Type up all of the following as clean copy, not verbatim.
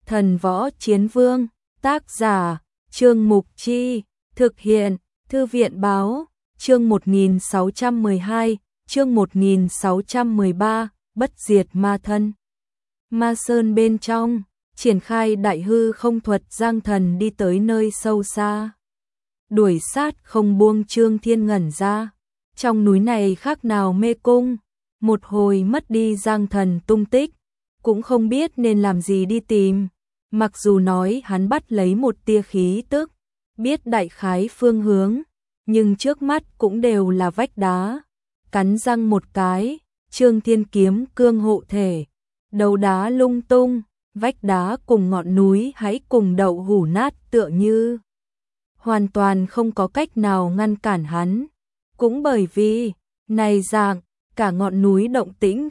Thần Võ Chiến Vương, tác giả, Trương Mục Chi, thực hiện, Thư viện Báo, chương 1612, chương 1613, Bất Diệt Ma Thân. Ma Sơn bên trong, triển khai đại hư không thuật, Giang Thần đi tới nơi sâu xa. Đuổi sát không buông. Trương Thiên ngẩn ra, trong núi này khác nào mê cung, một hồi mất đi Giang Thần tung tích, cũng không biết nên làm gì đi tìm. Mặc dù nói hắn bắt lấy một tia khí tức, biết đại khái phương hướng, nhưng trước mắt cũng đều là vách đá. Cắn răng một cái, Trương Thiên kiếm cương hộ thể, đầu đá lung tung, vách đá cùng ngọn núi hãy cùng đậu hủ nát, tựa như hoàn toàn không có cách nào ngăn cản hắn. Cũng bởi vì này dạng, cả ngọn núi động tĩnh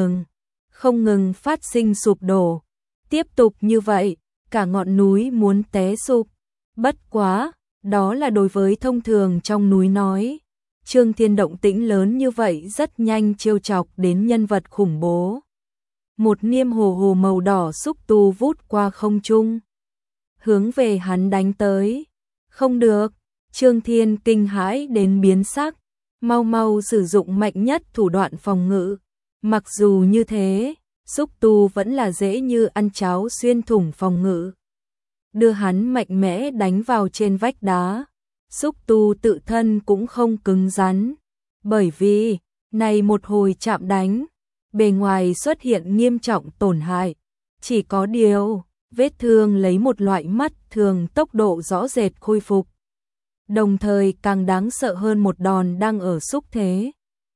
không ngừng phát sinh sụp đổ. Tiếp tục như vậy, cả ngọn núi muốn té sụp. Bất quá, đó là đối với thông thường trong núi nói. Trương Thiên động tĩnh lớn như vậy rất nhanh trêu chọc đến nhân vật khủng bố. Một niêm hồ hồ màu đỏ xúc tu vút qua không trung, hướng về hắn đánh tới. Không được, Trương Thiên kinh hãi đến biến sắc, mau sử dụng mạnh nhất thủ đoạn phòng ngự. Mặc dù như thế, xúc tu vẫn là dễ như ăn cháo xuyên thủng phòng ngự, đưa hắn mạnh mẽ đánh vào trên vách đá. Xúc tu tự thân cũng không cứng rắn, bởi vì này một hồi chạm đánh, bề ngoài xuất hiện nghiêm trọng tổn hại. Chỉ có điều, vết thương lấy một loại mắt thường tốc độ rõ rệt khôi phục. Đồng thời càng đáng sợ hơn, một đòn đang ở xúc thế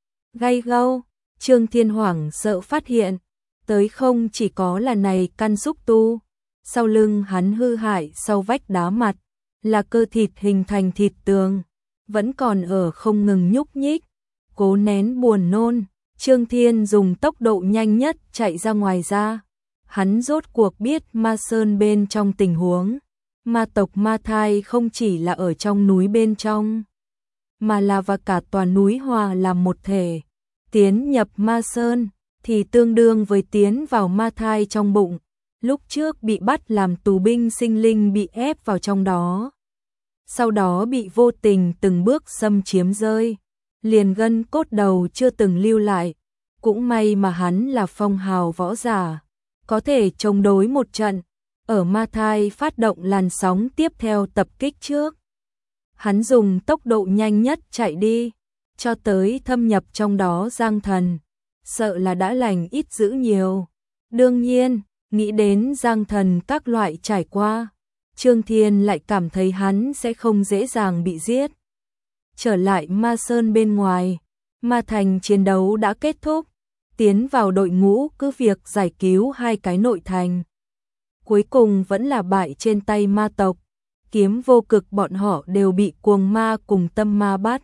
gay gâu. Trương Thiên hoảng sợ phát hiện, tới không chỉ có là này căn xúc tu, sau lưng hắn hư hại sau vách đá mặt, là cơ thịt hình thành thịt tường, vẫn còn ở không ngừng nhúc nhích. Cố nén buồn nôn, Trương Thiên dùng tốc độ nhanh nhất chạy ra ngoài ra. Hắn rốt cuộc biết Ma Sơn bên trong tình huống. Ma tộc Ma Thai không chỉ là ở trong núi bên trong, mà là và cả toàn núi hòa làm một thể. Tiến nhập Ma Sơn thì tương đương với tiến vào Ma Thai trong bụng. Lúc trước bị bắt làm tù binh sinh linh bị ép vào trong đó, sau đó bị vô tình từng bước xâm chiếm rơi, liền gân cốt đầu chưa từng lưu lại. Cũng may mà hắn là phong hào võ giả, có thể chống đối một trận, ở Ma Thai phát động làn sóng tiếp theo tập kích trước. Hắn dùng tốc độ nhanh nhất chạy đi, cho tới thâm nhập trong đó. Giang Thần sợ là đã lành ít dữ nhiều. Đương nhiên, nghĩ đến Giang Thần các loại trải qua, Trương Thiên lại cảm thấy hắn sẽ không dễ dàng bị giết. Trở lại Ma Sơn bên ngoài, Ma Thành chiến đấu đã kết thúc, tiến vào đội ngũ cứ việc giải cứu hai cái nội thành. Cuối cùng vẫn là bại trên tay ma tộc. Kiếm Vô Cực bọn họ đều bị Cuồng Ma cùng Tâm Ma bắt.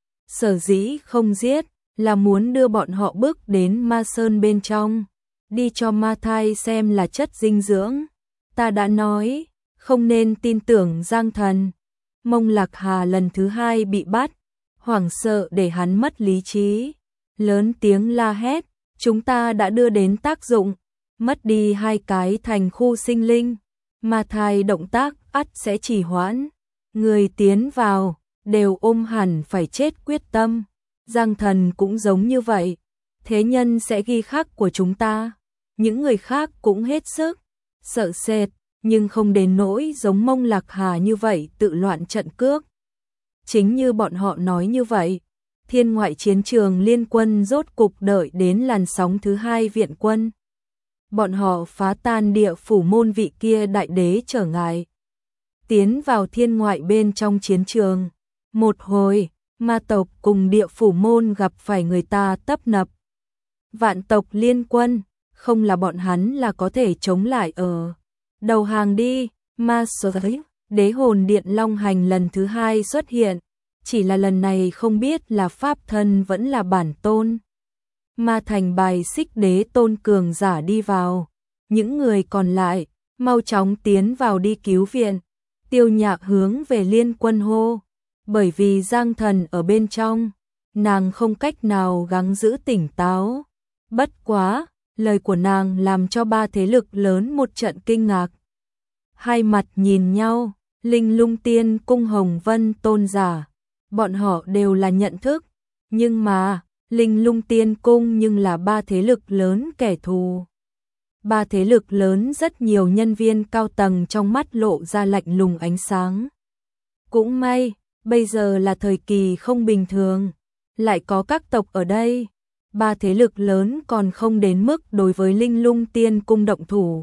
Sở dĩ không giết là muốn đưa bọn họ bước đến Ma Sơn bên trong, đi cho Ma Thai xem là chất dinh dưỡng. Ta đã nói, không nên tin tưởng Giang Thần. Mông Lạc Hà lần thứ hai bị bắt, hoảng sợ để hắn mất lý trí, lớn tiếng la hét, chúng ta đã đưa đến tác dụng, mất đi hai cái thành khu sinh linh, Ma Thai động tác ắt sẽ trì hoãn, người tiến vào đều ôm hẳn phải chết quyết tâm. Giang Thần cũng giống như vậy, thế nhân sẽ ghi khắc của chúng ta. Những người khác cũng hết sức sợ sệt, nhưng không đến nỗi giống Mông Lạc Hà như vậy tự loạn trận cước. Chính như bọn họ nói như vậy, thiên ngoại chiến trường liên quân rốt cục đợi đến làn sóng thứ hai viện quân. Bọn họ phá tan địa phủ môn vị kia đại đế trở ngại, tiến vào thiên ngoại bên trong chiến trường. Một hồi, ma tộc cùng địa phủ môn gặp phải người ta tấp nập. Vạn tộc liên quân, không là bọn hắn là có thể chống lại ở. Đầu hàng đi. Ma Giới, đế hồn điện long hành lần thứ hai xuất hiện, chỉ là lần này không biết là pháp thân vẫn là bản tôn. Ma Thành bài xích đế tôn cường giả đi vào, những người còn lại mau chóng tiến vào đi cứu viện. Tiêu Nhạc hướng về liên quân hô, bởi vì Giang Thần ở bên trong, nàng không cách nào gắng giữ tỉnh táo. Bất quá, lời của nàng làm cho ba thế lực lớn một trận kinh ngạc. Hai mặt nhìn nhau, Linh Lung Tiên Cung Hồng Vân tôn giả, bọn họ đều là nhận thức, nhưng mà Linh Lung Tiên Cung nhưng là ba thế lực lớn kẻ thù. Ba thế lực lớn rất nhiều nhân viên cao tầng trong mắt lộ ra lạnh lùng ánh sáng. Cũng may, bây giờ là thời kỳ không bình thường, lại có các tộc ở đây. Ba thế lực lớn còn không đến mức đối với Linh Lung Tiên Cung động thủ.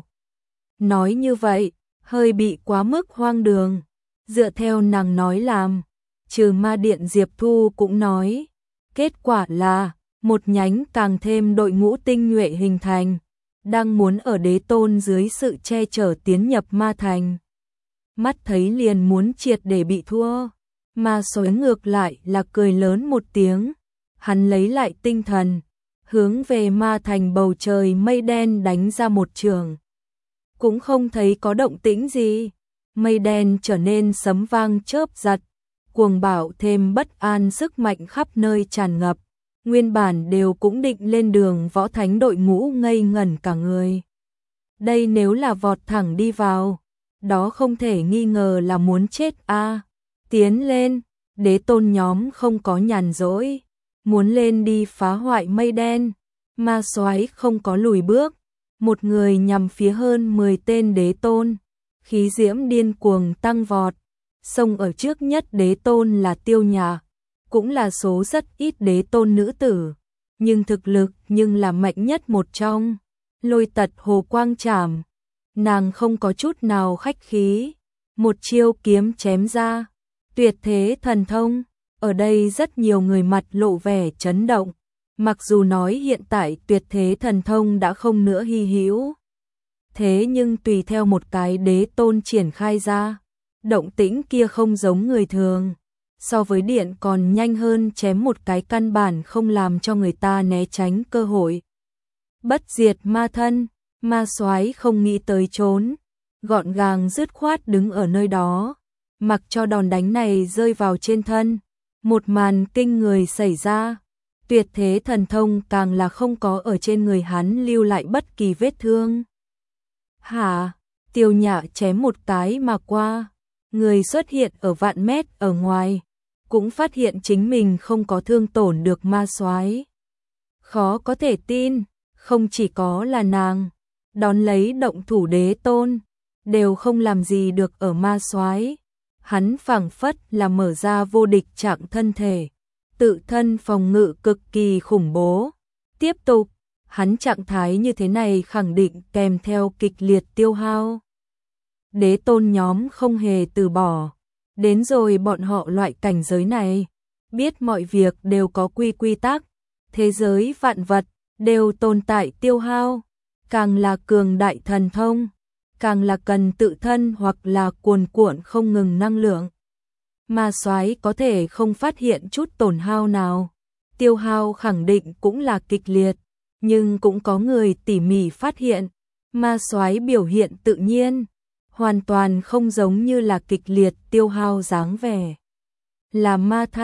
Nói như vậy, hơi bị quá mức hoang đường. Dựa theo nàng nói làm, trừ Ma Điện Diệp Thu cũng nói. Kết quả là, một nhánh càng thêm đội ngũ tinh nhuệ hình thành, đang muốn ở đế tôn dưới sự che chở tiến nhập ma thành. Mắt thấy liền muốn triệt để bị thua, mà sói ngược lại là cười lớn một tiếng. Hắn lấy lại tinh thần, hướng về ma thành bầu trời mây đen đánh ra một trường. Cũng không thấy có động tĩnh gì, mây đen trở nên sấm vang chớp giật, cuồng bạo thêm bất an sức mạnh khắp nơi tràn ngập. Nguyên bản đều cũng định lên đường võ thánh đội ngũ ngây ngẩn cả người. Đây nếu là vọt thẳng đi vào, đó không thể nghi ngờ là muốn chết a. Tiến lên, đế tôn nhóm không có nhàn rỗi, muốn lên đi phá hoại mây đen, ma soái không có lùi bước, một người nhằm phía hơn 10 tên đế tôn, khí diễm điên cuồng tăng vọt, xông ở trước nhất đế tôn là Tiêu Nhạc, cũng là số rất ít đế tôn nữ tử, nhưng thực lực nhưng là mạnh nhất một trong. Lôi Tật Hồ Quang Trảm, nàng không có chút nào khách khí, một chiêu kiếm chém ra, tuyệt thế thần thông. Ở đây rất nhiều người mặt lộ vẻ chấn động, mặc dù nói hiện tại tuyệt thế thần thông đã không nữa hy hữu, thế nhưng tùy theo một cái đế tôn triển khai ra, động tĩnh kia không giống người thường, so với điện còn nhanh hơn chém một cái căn bản không làm cho người ta né tránh cơ hội. Bất diệt ma thân, ma soái không nghĩ tới trốn, gọn gàng dứt khoát đứng ở nơi đó, mặc cho đòn đánh này rơi vào trên thân. Một màn kinh người xảy ra, tuyệt thế thần thông càng là không có ở trên người hắn lưu lại bất kỳ vết thương. Hả, Tiêu Nhạc chém một cái mà qua, người xuất hiện ở vạn mét ở ngoài, cũng phát hiện chính mình không có thương tổn được ma soái. Khó có thể tin, không chỉ có là nàng, đón lấy động thủ đế tôn, đều không làm gì được ở ma soái. Hắn phảng phất là mở ra vô địch trạng thân thể, tự thân phòng ngự cực kỳ khủng bố. Tiếp tục, hắn trạng thái như thế này khẳng định kèm theo kịch liệt tiêu hao. Đế tôn nhóm không hề từ bỏ, đến rồi bọn họ loại cảnh giới này, biết mọi việc đều có quy tắc, thế giới vạn vật đều tồn tại tiêu hao, càng là cường đại thần thông, càng là cần tự thân hoặc là cuồn cuộn không ngừng năng lượng. Ma soái có thể không phát hiện chút tổn hao nào, tiêu hao khẳng định cũng là kịch liệt, nhưng cũng có người tỉ mỉ phát hiện, ma soái biểu hiện tự nhiên, hoàn toàn không giống như là kịch liệt tiêu hao dáng vẻ. Là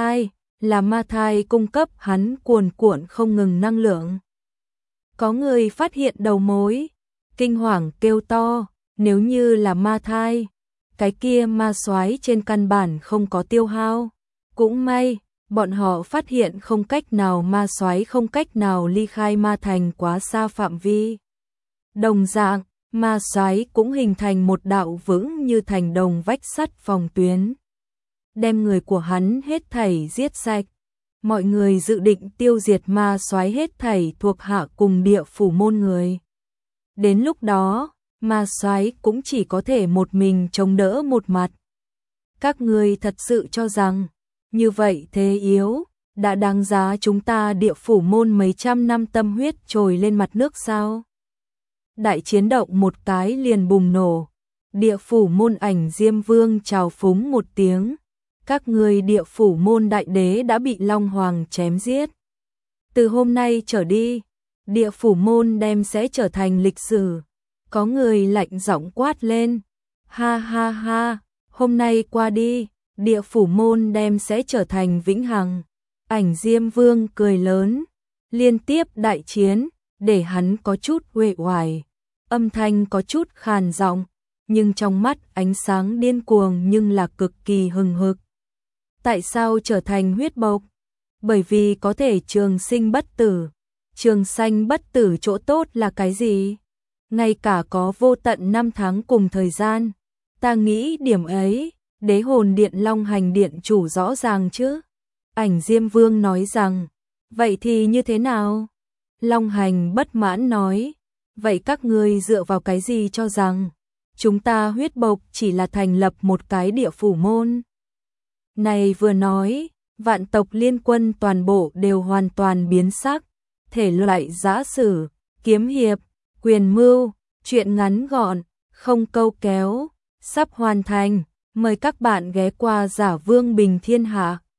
ma thai cung cấp hắn cuồn cuộn không ngừng năng lượng. Có người phát hiện đầu mối, kinh hoàng kêu to, nếu như là ma thai, cái kia ma soái trên căn bản không có tiêu hao. Cũng may, bọn họ phát hiện không cách nào ma soái không cách nào ly khai ma thành quá xa phạm vi. Đồng dạng, ma soái cũng hình thành một đạo vững như thành đồng vách sắt phòng tuyến, đem người của hắn hết thảy giết sạch. Mọi người dự định tiêu diệt ma soái hết thảy thuộc hạ cùng địa phủ môn người. Đến lúc đó, ma soái cũng chỉ có thể một mình chống đỡ một mặt. Các ngươi thật sự cho rằng, như vậy thế yếu, đã đáng giá chúng ta địa phủ môn mấy trăm năm tâm huyết trồi lên mặt nước sao? Đại chiến động một cái liền bùng nổ, địa phủ môn Ảnh Diêm Vương trào phúng một tiếng. Các ngươi địa phủ môn đại đế đã bị Long Hoàng chém giết. Từ hôm nay trở đi, địa phủ môn đem sẽ trở thành lịch sử. Có người lạnh giọng quát lên. Ha ha ha, hôm nay qua đi, địa phủ môn đem sẽ trở thành vĩnh hằng. Ảnh Diêm Vương cười lớn, liên tiếp đại chiến, để hắn có chút uể oải, âm thanh có chút khàn giọng, nhưng trong mắt ánh sáng điên cuồng nhưng là cực kỳ hừng hực. Tại sao trở thành huyết bộc? Bởi vì có thể trường sinh bất tử. Trường sanh bất tử chỗ tốt là cái gì? Ngay cả có vô tận năm tháng cùng thời gian. Ta nghĩ điểm ấy, Đế hồn điện Long Hành điện chủ rõ ràng chứ. Ảnh Diêm Vương nói rằng, vậy thì như thế nào? Long Hành bất mãn nói, vậy các ngươi dựa vào cái gì cho rằng chúng ta huyết bộc chỉ là thành lập một cái địa phủ môn? Này vừa nói, vạn tộc liên quân toàn bộ đều hoàn toàn biến sắc, thể loại giã sử, kiếm hiệp, quyền mưu, truyện ngắn gọn, không câu kéo, sắp hoàn thành. Mời các bạn ghé qua Giả Vương Bình Thiên Hạ.